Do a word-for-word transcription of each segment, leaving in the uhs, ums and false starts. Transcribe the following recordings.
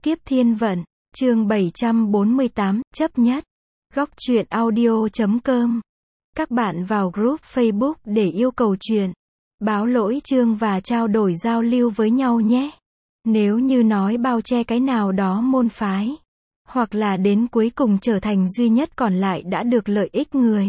Kiếp Thiên Vận, chương bảy trăm bốn mươi tám, chấp nhất. Góc truyện audio chấm com. Các bạn vào group Facebook để yêu cầu truyện, báo lỗi chương và trao đổi giao lưu với nhau nhé. Nếu như nói bao che cái nào đó môn phái, hoặc là đến cuối cùng trở thành duy nhất còn lại đã được lợi ích người,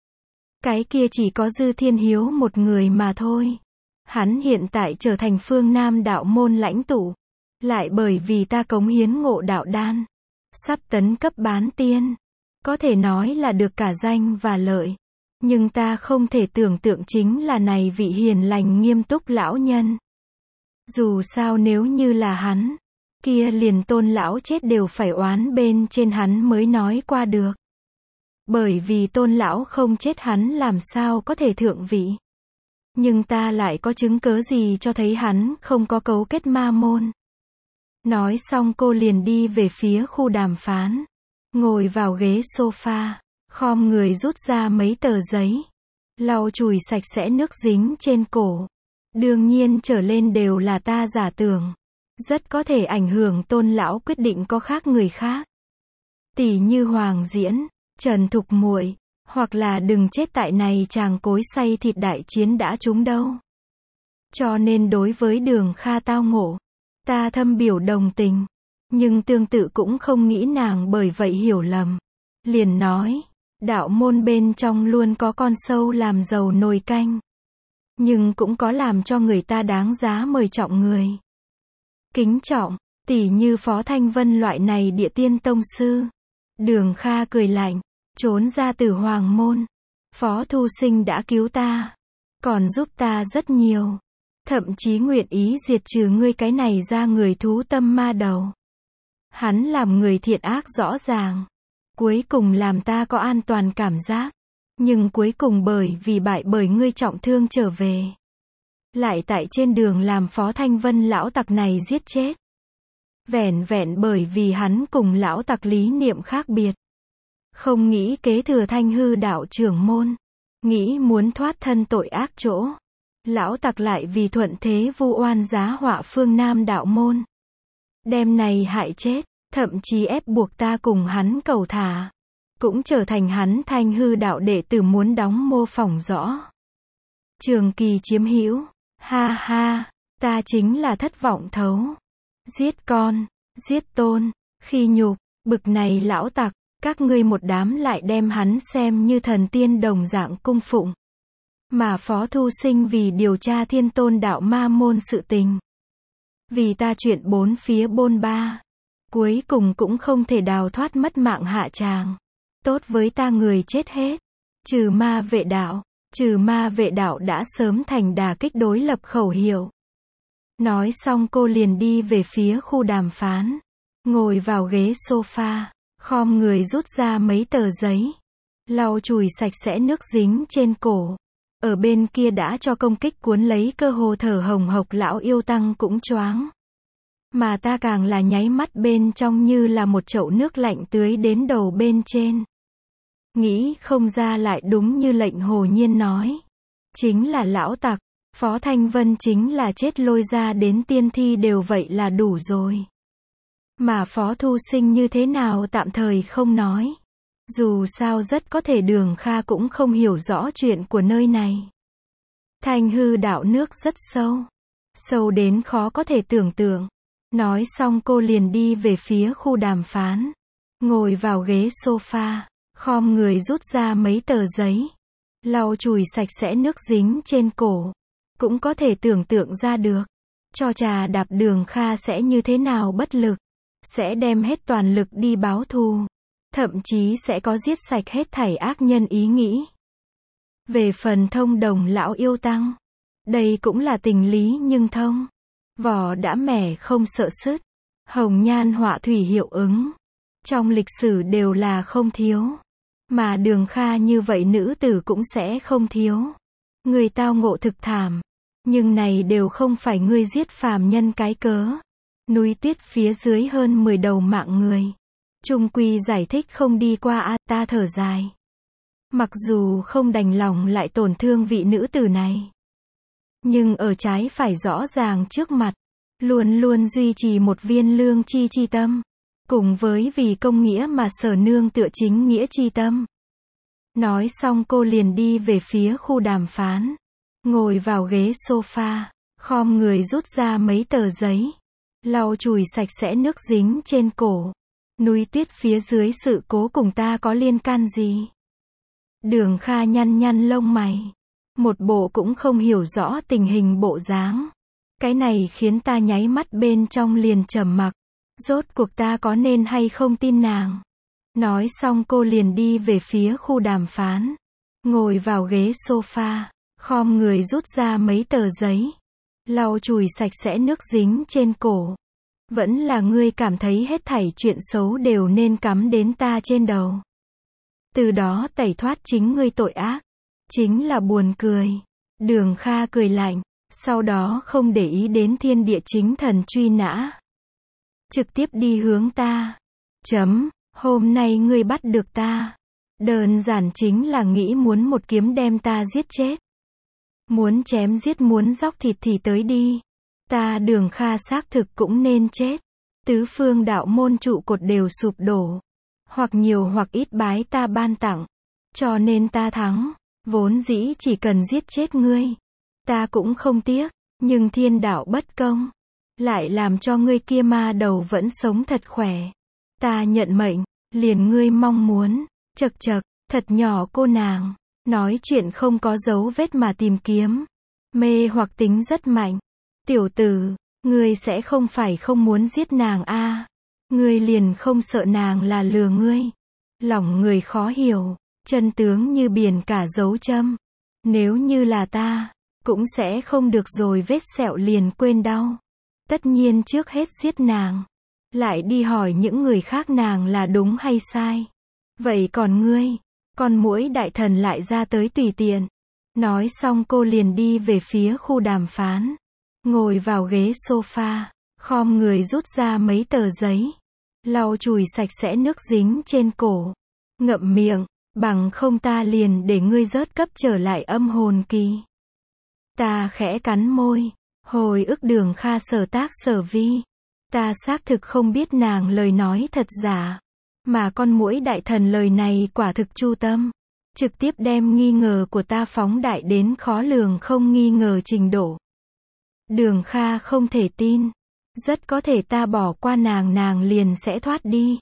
cái kia chỉ có Dư Thiên Hiếu một người mà thôi. Hắn hiện tại trở thành phương Nam đạo môn lãnh tụ, lại bởi vì ta cống hiến ngộ đạo đan, sắp tấn cấp bán tiên, có thể nói là được cả danh và lợi. Nhưng ta không thể tưởng tượng chính là này vị hiền lành nghiêm túc lão nhân. Dù sao nếu như là hắn, kia liền Tôn lão chết đều phải oán bên trên hắn mới nói qua được. Bởi vì Tôn lão không chết hắn làm sao có thể thượng vị. Nhưng ta lại có chứng cớ gì cho thấy hắn không có cấu kết ma môn. Nói xong cô liền đi về phía khu đàm phán, ngồi vào ghế sofa, khom người rút ra mấy tờ giấy, lau chùi sạch sẽ nước dính trên cổ. Đương nhiên trở lên đều là ta giả tưởng, rất có thể ảnh hưởng Tôn lão quyết định có khác người khác. Tỷ như Hoàng Diễn, Trần Thục Muội, hoặc là đừng chết tại này chàng cối xay thịt đại chiến đã trúng đâu. Cho nên đối với Đường Kha tao ngộ, ta thâm biểu đồng tình, nhưng tương tự cũng không nghĩ nàng bởi vậy hiểu lầm. Liền nói, đạo môn bên trong luôn có con sâu làm dầu nồi canh, nhưng cũng có làm cho người ta đáng giá mời trọng người. Kính trọng, tỷ như Phó Thanh Vân loại này địa tiên tông sư. Đường Kha cười lạnh, trốn ra từ Hoàng môn. Phó Thu Sinh đã cứu ta, còn giúp ta rất nhiều. Thậm chí nguyện ý diệt trừ ngươi cái này ra người thú tâm ma đầu. Hắn làm người thiện ác rõ ràng, cuối cùng làm ta có an toàn cảm giác. Nhưng cuối cùng bởi vì bại bởi ngươi trọng thương trở về, lại tại trên đường làm Phó Thanh Vân lão tặc này giết chết. Vẻn vẹn bởi vì hắn cùng lão tặc lý niệm khác biệt, không nghĩ kế thừa Thanh Hư đạo trưởng môn, nghĩ muốn thoát thân tội ác chỗ. Lão tặc lại vì thuận thế vu oan giá họa phương Nam đạo môn, đem này hại chết, thậm chí ép buộc ta cùng hắn cầu thả, cũng trở thành hắn Thanh Hư đạo đệ tử muốn đóng mô phỏng rõ. Trường kỳ chiếm hữu, ha ha, ta chính là thất vọng thấu. Giết con, giết tôn, khi nhục, bực này lão tặc, các ngươi một đám lại đem hắn xem như thần tiên đồng dạng cung phụng. Mà Phó Thu Sinh vì điều tra Thiên Tôn đạo ma môn sự tình, vì ta chuyện bốn phía bôn ba, cuối cùng cũng không thể đào thoát mất mạng hạ tràng. Tốt với ta người chết hết, trừ ma vệ đạo, trừ ma vệ đạo đã sớm thành đà kích đối lập khẩu hiệu. Nói xong cô liền đi về phía khu đàm phán, ngồi vào ghế sofa, khom người rút ra mấy tờ giấy, lau chùi sạch sẽ nước dính trên cổ. Ở bên kia đã cho công kích cuốn lấy cơ hồ thở hồng hộc lão yêu tăng cũng choáng. Mà ta càng là nháy mắt bên trong như là một chậu nước lạnh tưới đến đầu bên trên. Nghĩ không ra lại đúng như lệnh Hồ Nhiên nói. Chính là lão tặc, Phó Thanh Vân chính là chết lôi ra đến tiên thi đều vậy là đủ rồi. Mà Phó Thu Sinh như thế nào tạm thời không nói. Dù sao rất có thể Đường Kha cũng không hiểu rõ chuyện của nơi này. Thanh Hư đạo nước rất sâu, sâu đến khó có thể tưởng tượng. Nói xong cô liền đi về phía khu đàm phán, ngồi vào ghế sofa, khom người rút ra mấy tờ giấy, lau chùi sạch sẽ nước dính trên cổ. Cũng có thể tưởng tượng ra được, cho trà đạp Đường Kha sẽ như thế nào bất lực, sẽ đem hết toàn lực đi báo thù, thậm chí sẽ có giết sạch hết thảy ác nhân ý nghĩ. Về phần thông đồng lão yêu tăng, đây cũng là tình lý nhưng thông. Vỏ đã mẻ không sợ sứt, hồng nhan họa thủy hiệu ứng. Trong lịch sử đều là không thiếu. Mà Đường Kha như vậy nữ tử cũng sẽ không thiếu. Người tao ngộ thực thảm. Nhưng này đều không phải ngươi giết phàm nhân cái cớ. Núi tuyết phía dưới hơn mười đầu mạng người. Trung quy giải thích không đi qua a ta thở dài. Mặc dù không đành lòng lại tổn thương vị nữ tử này, nhưng ở trái phải rõ ràng trước mặt, luôn luôn duy trì một viên lương tri chi tâm. Cùng với vì công nghĩa mà sở nương tựa chính nghĩa chi tâm. Nói xong cô liền đi về phía khu đàm phán. Ngồi vào ghế sofa, khom người rút ra mấy tờ giấy. Lau chùi sạch sẽ nước dính trên cổ. Núi tuyết phía dưới sự cố cùng ta có liên can gì? Đường Kha nhăn nhăn lông mày. Một bộ cũng không hiểu rõ tình hình bộ dáng. Cái này khiến ta nháy mắt bên trong liền trầm mặc. Rốt cuộc ta có nên hay không tin nàng? Nói xong cô liền đi về phía khu đàm phán. Ngồi vào ghế sofa, khom người rút ra mấy tờ giấy. Lau chùi sạch sẽ nước dính trên cổ. Vẫn là ngươi cảm thấy hết thảy chuyện xấu đều nên cắm đến ta trên đầu. Từ đó tẩy thoát chính ngươi tội ác. Chính là buồn cười. Đường Kha cười lạnh. Sau đó không để ý đến thiên địa chính thần truy nã. Trực tiếp đi hướng ta. Chấm, hôm nay ngươi bắt được ta. Đơn giản chính là nghĩ muốn một kiếm đem ta giết chết. Muốn chém giết muốn dóc thịt thì tới đi. Ta Đường Kha xác thực cũng nên chết. Tứ phương đạo môn trụ cột đều sụp đổ. Hoặc nhiều hoặc ít bái ta ban tặng. Cho nên ta thắng. Vốn dĩ chỉ cần giết chết ngươi. Ta cũng không tiếc. Nhưng thiên đạo bất công. Lại làm cho ngươi kia ma đầu vẫn sống thật khỏe. Ta nhận mệnh. Liền ngươi mong muốn. Chật chật. Thật nhỏ cô nàng. Nói chuyện không có dấu vết mà tìm kiếm. Mê hoặc tính rất mạnh. Tiểu tử, ngươi sẽ không phải không muốn giết nàng a? À. Ngươi liền không sợ nàng là lừa ngươi. Lòng người khó hiểu, chân tướng như biển cả dấu châm. Nếu như là ta, cũng sẽ không được rồi vết sẹo liền quên đau. Tất nhiên trước hết giết nàng, lại đi hỏi những người khác nàng là đúng hay sai. Vậy còn ngươi, con muỗi đại thần lại ra tới tùy tiện. Nói xong cô liền đi về phía khu đàm phán. Ngồi vào ghế sofa, khom người rút ra mấy tờ giấy. Lau chùi sạch sẽ nước dính trên cổ. Ngậm miệng, bằng không ta liền để ngươi rớt cấp trở lại âm hồn kỳ. Ta khẽ cắn môi, hồi ức Đường Kha sở tác sở vi. Ta xác thực không biết nàng lời nói thật giả. Mà con muỗi đại thần lời này quả thực chu tâm. Trực tiếp đem nghi ngờ của ta phóng đại đến khó lường không nghi ngờ trình độ. Đường Kha không thể tin. Rất có thể ta bỏ qua nàng nàng liền sẽ thoát đi.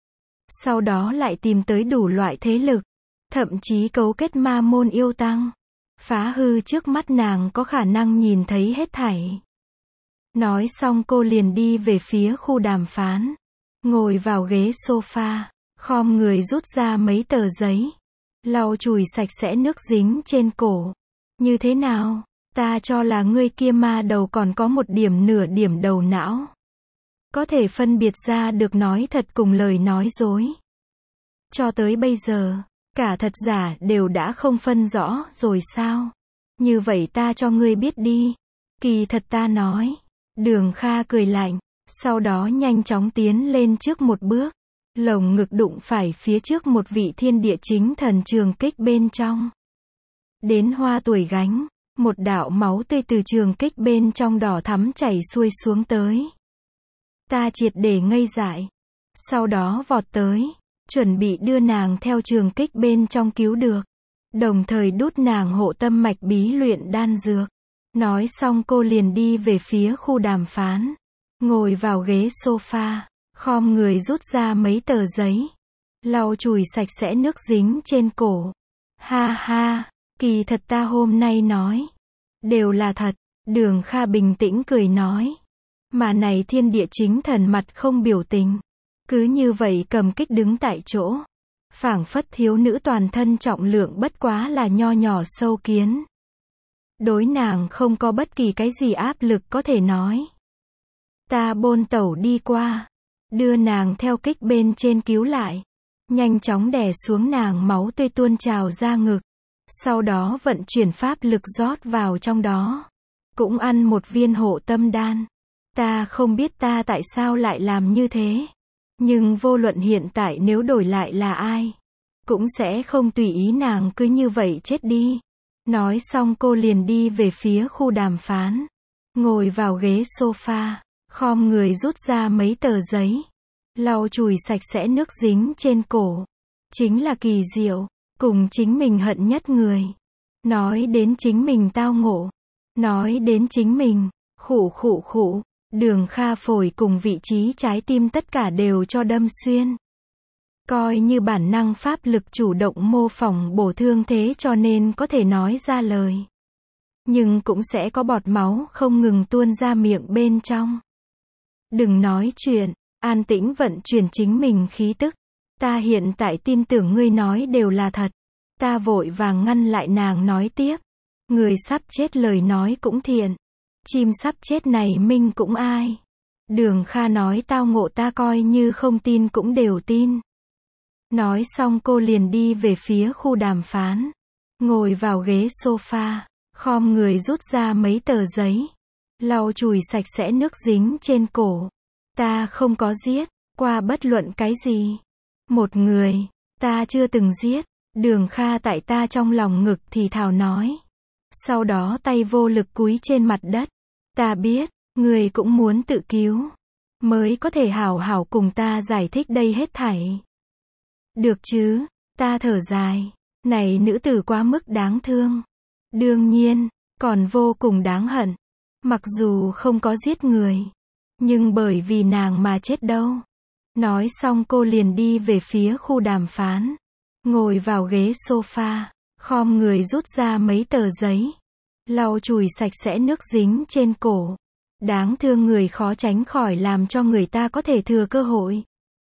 Sau đó lại tìm tới đủ loại thế lực. Thậm chí cấu kết ma môn yêu tăng. Phá hư trước mắt nàng có khả năng nhìn thấy hết thảy. Nói xong cô liền đi về phía khu đàm phán. Ngồi vào ghế sofa, khom người rút ra mấy tờ giấy. Lau chùi sạch sẽ nước dính trên cổ. Như thế nào? Ta cho là ngươi kia ma đầu còn có một điểm nửa điểm đầu não. Có thể phân biệt ra được nói thật cùng lời nói dối. Cho tới bây giờ, cả thật giả đều đã không phân rõ rồi sao? Như vậy ta cho ngươi biết đi. Kỳ thật ta nói. Đường Kha cười lạnh. Sau đó nhanh chóng tiến lên trước một bước. Lồng ngực đụng phải phía trước một vị thiên địa chính thần trường kích bên trong. Đến hoa tuổi gánh. Một đạo máu tươi từ trường kích bên trong đỏ thắm chảy xuôi xuống tới. Ta triệt để ngây dại. Sau đó vọt tới. Chuẩn bị đưa nàng theo trường kích bên trong cứu được. Đồng thời đút nàng hộ tâm mạch bí luyện đan dược. Nói xong cô liền đi về phía khu đàm phán. Ngồi vào ghế sofa. Khom người rút ra mấy tờ giấy. Lau chùi sạch sẽ nước dính trên cổ. Ha ha. Kỳ thật ta hôm nay nói. Đều là thật. Đường Kha bình tĩnh cười nói. Mà này thiên địa chính thần mặt không biểu tình. Cứ như vậy cầm kích đứng tại chỗ. Phảng phất thiếu nữ toàn thân trọng lượng bất quá là nho nhỏ sâu kiến. Đối nàng không có bất kỳ cái gì áp lực có thể nói. Ta bôn tẩu đi qua. Đưa nàng theo kích bên trên cứu lại. Nhanh chóng đè xuống nàng máu tươi tuôn trào ra ngực. Sau đó vận chuyển pháp lực rót vào trong đó. Cũng ăn một viên hộ tâm đan. Ta không biết ta tại sao lại làm như thế. Nhưng vô luận hiện tại nếu đổi lại là ai. Cũng sẽ không tùy ý nàng cứ như vậy chết đi. Nói xong cô liền đi về phía khu đàm phán. Ngồi vào ghế sofa. khom người rút ra mấy tờ giấy, lau chùi sạch sẽ nước dính trên cổ. Chính là kỳ diệu, cùng chính mình hận nhất người. Nói đến chính mình tao ngộ. Nói đến chính mình, khụ khụ khụ, Đường Kha phổi cùng vị trí trái tim tất cả đều cho đâm xuyên. Coi như bản năng pháp lực chủ động mô phỏng bổ thương thế cho nên có thể nói ra lời. Nhưng cũng sẽ có bọt máu không ngừng tuôn ra miệng bên trong. Đừng nói chuyện, an tĩnh vận chuyển chính mình khí tức. Ta hiện tại tin tưởng ngươi nói đều là thật. Ta vội vàng ngăn lại nàng nói tiếp. Người sắp chết lời nói cũng thiện. Chim sắp chết này minh cũng ai. Đường Kha nói tao ngộ ta coi như không tin cũng đều tin. Nói xong cô liền đi về phía khu đàm phán. Ngồi vào ghế sofa, khom người rút ra mấy tờ giấy. Lau chùi sạch sẽ nước dính trên cổ. Ta không có giết qua bất luận cái gì. Một người, ta chưa từng giết. Đường Kha tại ta trong lòng ngực thì thào nói. Sau đó tay vô lực cúi trên mặt đất. Ta biết, người cũng muốn tự cứu. Mới có thể hảo hảo cùng ta giải thích đây hết thảy. Được chứ, ta thở dài. Này nữ tử quá mức đáng thương. Đương nhiên, còn vô cùng đáng hận. Mặc dù không có giết người. Nhưng bởi vì nàng mà chết đâu. Nói xong cô liền đi về phía khu đàm phán. Ngồi vào ghế sofa, khom người rút ra mấy tờ giấy. Lau chùi sạch sẽ nước dính trên cổ. Đáng thương người khó tránh khỏi làm cho người ta có thể thừa cơ hội.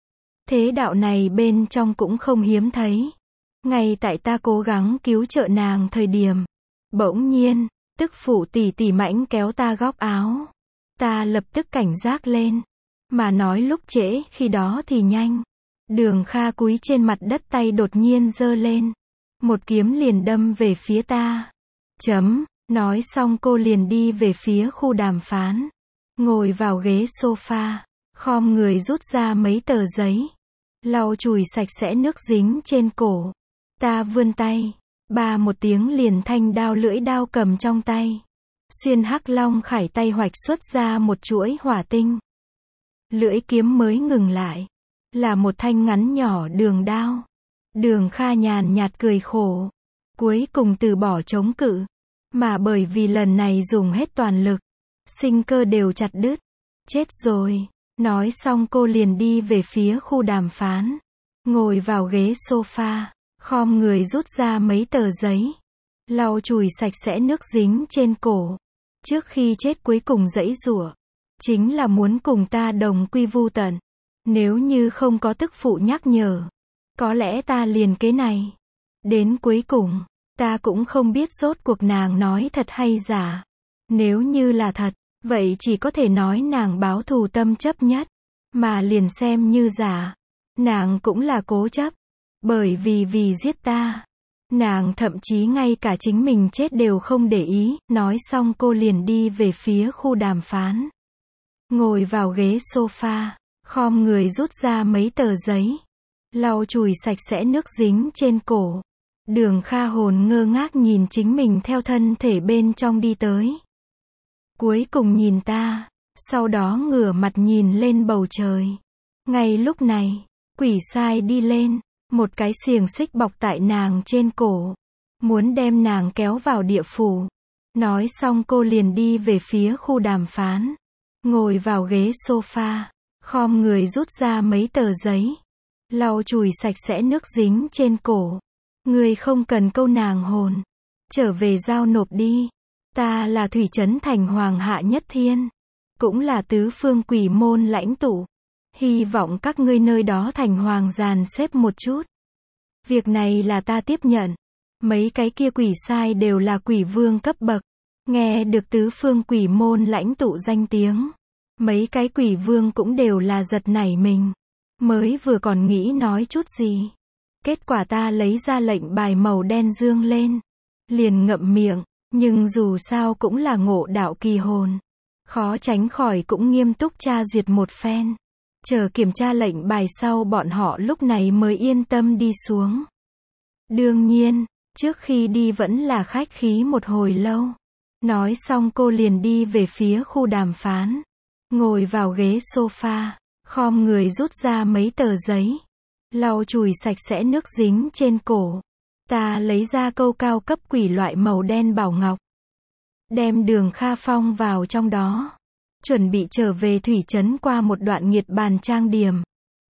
Thế đạo này bên trong cũng không hiếm thấy. Ngay tại ta cố gắng cứu trợ nàng thời điểm. Bỗng nhiên, tức phụ tỷ tỷ mãnh kéo ta góc áo. Ta lập tức cảnh giác lên. Mà nói lúc trễ khi đó thì nhanh. Đường Kha cúi trên mặt đất tay đột nhiên giơ lên. Một kiếm liền đâm về phía ta. Chấm, nói xong cô liền đi về phía khu đàm phán. Ngồi vào ghế sofa, khom người rút ra mấy tờ giấy. Lau chùi sạch sẽ nước dính trên cổ. Ta vươn tay. Ba một tiếng liền thanh đao lưỡi đao cầm trong tay. Xuyên hắc long khải tay hoạch xuất ra một chuỗi hỏa tinh. Lưỡi kiếm mới ngừng lại. Là một thanh ngắn nhỏ đường đao. Đường Kha nhàn nhạt cười khổ. Cuối cùng từ bỏ chống cự. Mà bởi vì lần này dùng hết toàn lực. Sinh cơ đều chặt đứt. Chết rồi. Nói xong cô liền đi về phía khu đàm phán. Ngồi vào ghế sofa. Khom người rút ra mấy tờ giấy. Lau chùi sạch sẽ nước dính trên cổ. Trước khi chết cuối cùng giãy giụa. Chính là muốn cùng ta đồng quy vu tận. Nếu như không có tức phụ nhắc nhở. Có lẽ ta liền kế này. Đến cuối cùng, ta cũng không biết rốt cuộc nàng nói thật hay giả. Nếu như là thật, vậy chỉ có thể nói nàng báo thù tâm chấp nhất. Mà liền xem như giả. Nàng cũng là cố chấp. Bởi vì vì giết ta. Nàng thậm chí ngay cả chính mình chết đều không để ý. Nói xong cô liền đi về phía khu đàm phán. Ngồi vào ghế sofa. Khom người rút ra mấy tờ giấy. Lau chùi sạch sẽ nước dính trên cổ. Đường Kha hồn ngơ ngác nhìn chính mình theo thân thể bên trong đi tới. Cuối cùng nhìn ta. Sau đó ngửa mặt nhìn lên bầu trời. Ngay lúc này, quỷ sai đi lên. Một cái xiềng xích bọc tại nàng trên cổ. Muốn đem nàng kéo vào địa phủ. Nói xong cô liền đi về phía khu đàm phán. Ngồi vào ghế sofa. Khom người rút ra mấy tờ giấy. Lau chùi sạch sẽ nước dính trên cổ. Người không cần câu nàng hồn. Trở về giao nộp đi. Ta là Thủy Trấn Thành Hoàng Hạ Nhất Thiên. Cũng là tứ phương quỷ môn lãnh tụ. Hy vọng các ngươi nơi đó thành hoàng dàn xếp một chút. Việc này là ta tiếp nhận. Mấy cái kia quỷ sai đều là quỷ vương cấp bậc. Nghe được tứ phương quỷ môn lãnh tụ danh tiếng. Mấy cái quỷ vương cũng đều là giật nảy mình. Mới vừa còn nghĩ nói chút gì. Kết quả ta lấy ra lệnh bài màu đen dương lên. Liền ngậm miệng. Nhưng dù sao cũng là ngộ đạo kỳ hồn. Khó tránh khỏi cũng nghiêm túc tra duyệt một phen. Chờ kiểm tra lệnh bài sau bọn họ lúc này mới yên tâm đi xuống. Đương nhiên, trước khi đi vẫn là khách khí một hồi lâu. Nói xong cô liền đi về phía khu đàm phán. ngồi vào ghế sofa, khom người rút ra mấy tờ giấy, lau chùi sạch sẽ nước dính trên cổ. Ta lấy ra câu cao cấp quỷ loại màu đen bảo ngọc, đem Đường Kha Phong vào trong đó, chuẩn bị trở về thủy trấn qua một đoạn nghiệt bàn trang điểm.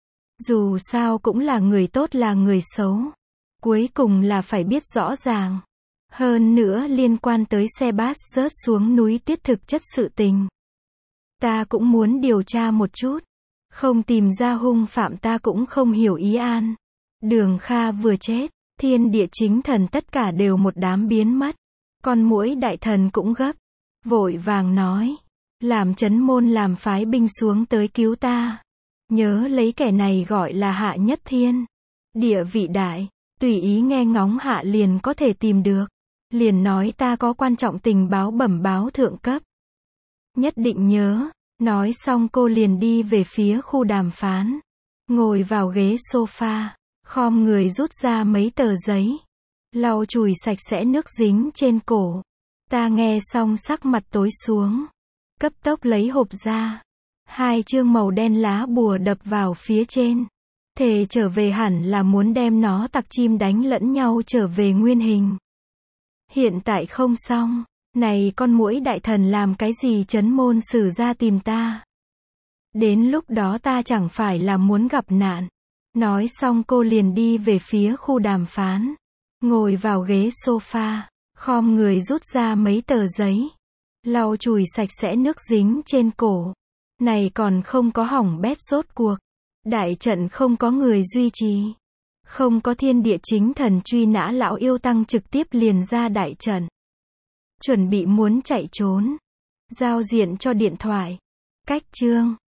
Dù sao cũng là người tốt là người xấu, cuối cùng là phải biết rõ ràng. Hơn nữa liên quan tới xe bus rớt xuống núi tuyết thực chất sự tình, ta cũng muốn điều tra một chút. Không tìm ra hung phạm ta cũng không hiểu ý an. Đường Kha vừa chết, thiên địa chính thần tất cả đều một đám biến mất. Con muỗi đại thần cũng gấp, vội vàng nói, làm trấn môn làm phái binh xuống tới cứu ta. Nhớ lấy kẻ này gọi là Hạ Nhất Thiên. Địa vị đại, tùy ý nghe ngóng hạ liền có thể tìm được. Liền nói ta có quan trọng tình báo bẩm báo thượng cấp. Nhất định nhớ. Nói xong cô liền đi về phía khu đàm phán. Ngồi vào ghế sofa, khom người rút ra mấy tờ giấy, lau chùi sạch sẽ nước dính trên cổ. Ta nghe xong sắc mặt tối xuống, cấp tốc lấy hộp ra. Hai chương màu đen lá bùa đập vào phía trên. Thề trở về hẳn là muốn đem nó tặc chim đánh lẫn nhau trở về nguyên hình. Hiện tại không xong. Này con muỗi đại thần làm cái gì trấn môn sử ra tìm ta. Đến lúc đó ta chẳng phải là muốn gặp nạn. Nói xong cô liền đi về phía khu đàm phán. Ngồi vào ghế sofa, khom người rút ra mấy tờ giấy, lau chùi sạch sẽ nước dính trên cổ. Này còn không có hỏng bét rốt cuộc. Đại trận không có người duy trì. Không có thiên địa chính thần truy nã lão yêu tăng trực tiếp liền ra đại trận. Chuẩn bị muốn chạy trốn. Giao diện cho điện thoại. Cách chương.